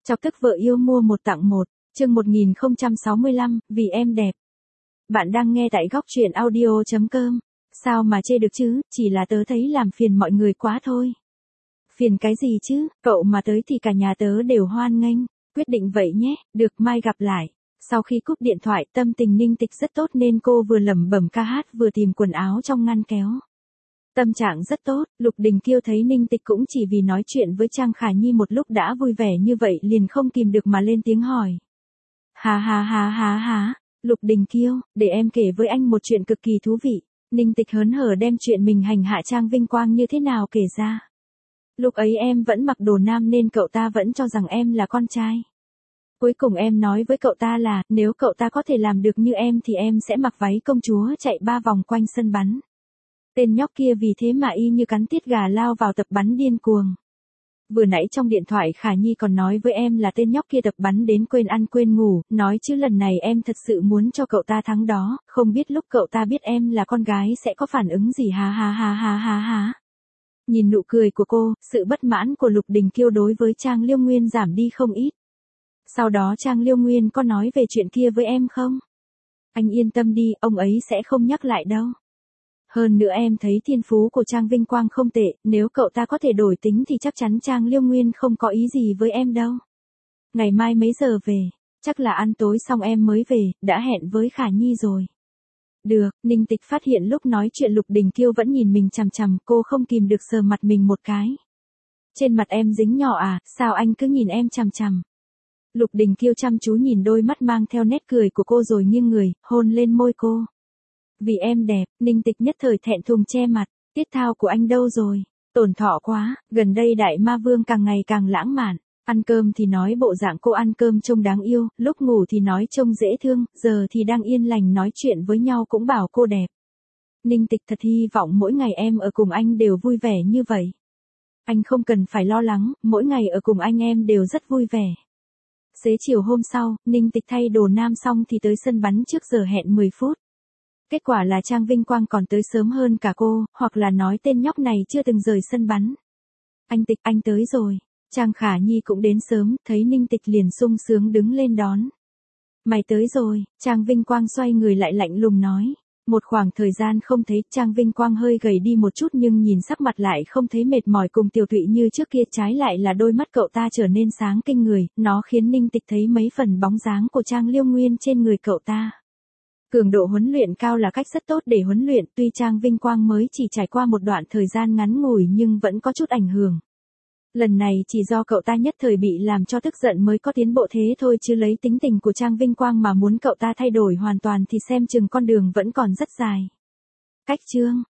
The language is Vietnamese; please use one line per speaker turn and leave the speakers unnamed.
Chọc tức vợ yêu mua một tặng một, chương 1065, vì em đẹp. Bạn đang nghe tại góc truyện audio.com. Sao mà chê được chứ, chỉ là tớ thấy làm phiền mọi người quá thôi. Phiền cái gì chứ, cậu mà tới thì cả nhà tớ đều hoan nghênh. Quyết định vậy nhé, được, mai gặp lại. Sau khi cúp điện thoại, tâm tình Ninh Tịch rất tốt nên cô vừa lẩm bẩm ca hát vừa tìm quần áo trong ngăn kéo. Tâm trạng rất tốt, Lục Đình Kiêu thấy Ninh Tịch cũng chỉ vì nói chuyện với Trang Khả Nhi một lúc đã vui vẻ như vậy liền không kìm được mà lên tiếng hỏi. Ha, Lục Đình Kiêu, để em kể với anh một chuyện cực kỳ thú vị. Ninh Tịch hớn hở đem chuyện mình hành hạ Trang Vinh Quang như thế nào kể ra. Lúc ấy em vẫn mặc đồ nam nên cậu ta vẫn cho rằng em là con trai. Cuối cùng em nói với cậu ta là, nếu cậu ta có thể làm được như em thì em sẽ mặc váy công chúa chạy 3 vòng quanh sân bắn. Tên nhóc kia vì thế mà y như cắn tiết gà lao vào tập bắn điên cuồng. Vừa nãy trong điện thoại Khả Nhi còn nói với em là tên nhóc kia tập bắn đến quên ăn quên ngủ, nói chứ lần này em thật sự muốn cho cậu ta thắng đó, không biết lúc cậu ta biết em là con gái sẽ có phản ứng gì ha. Nhìn nụ cười của cô, sự bất mãn của Lục Đình Kiêu đối với Trang Liêu Nguyên giảm đi không ít. Sau đó Trang Liêu Nguyên có nói về chuyện kia với em không? Anh yên tâm đi, ông ấy sẽ không nhắc lại đâu. Hơn nữa em thấy thiên phú của Trang Vinh Quang không tệ, nếu cậu ta có thể đổi tính thì chắc chắn Trang Liêu Nguyên không có ý gì với em đâu. Ngày mai mấy giờ về? Chắc là ăn tối xong em mới về, đã hẹn với Khả Nhi rồi. Được, Ninh Tịch phát hiện lúc nói chuyện Lục Đình Kiêu vẫn nhìn mình chằm chằm, cô không kìm được sờ mặt mình một cái. Trên mặt em dính nhỏ à, sao anh cứ nhìn em chằm chằm? Lục Đình Kiêu chăm chú nhìn đôi mắt mang theo nét cười của cô rồi nghiêng người, hôn lên môi cô. Vì em đẹp, Ninh Tịch nhất thời thẹn thùng che mặt, tiết thao của anh đâu rồi? Tổn thọ quá, gần đây đại ma vương càng ngày càng lãng mạn, ăn cơm thì nói bộ dạng cô ăn cơm trông đáng yêu, lúc ngủ thì nói trông dễ thương, giờ thì đang yên lành nói chuyện với nhau cũng bảo cô đẹp. Ninh Tịch thật hy vọng mỗi ngày em ở cùng anh đều vui vẻ như vậy. Anh không cần phải lo lắng, mỗi ngày ở cùng anh em đều rất vui vẻ. Xế chiều hôm sau, Ninh Tịch thay đồ nam xong thì tới sân bắn trước giờ hẹn 10 phút. Kết quả là Trang Vinh Quang còn tới sớm hơn cả cô, hoặc là nói tên nhóc này chưa từng rời sân bắn. Anh Tịch, anh tới rồi. Trang Khả Nhi cũng đến sớm, thấy Ninh Tịch liền sung sướng đứng lên đón. Mày tới rồi, Trang Vinh Quang xoay người lại lạnh lùng nói. Một khoảng thời gian không thấy, Trang Vinh Quang hơi gầy đi một chút nhưng nhìn sắc mặt lại không thấy mệt mỏi cùng tiểu tụy như trước kia, trái lại là đôi mắt cậu ta trở nên sáng kinh người, nó khiến Ninh Tịch thấy mấy phần bóng dáng của Trang Liêu Nguyên trên người cậu ta. Cường độ huấn luyện cao là cách rất tốt để huấn luyện, tuy Trang Vinh Quang mới chỉ trải qua một đoạn thời gian ngắn ngủi nhưng vẫn có chút ảnh hưởng. Lần này chỉ do cậu ta nhất thời bị làm cho tức giận mới có tiến bộ thế thôi, chứ lấy tính tình của Trang Vinh Quang mà muốn cậu ta thay đổi hoàn toàn thì xem chừng con đường vẫn còn rất dài. Cách chương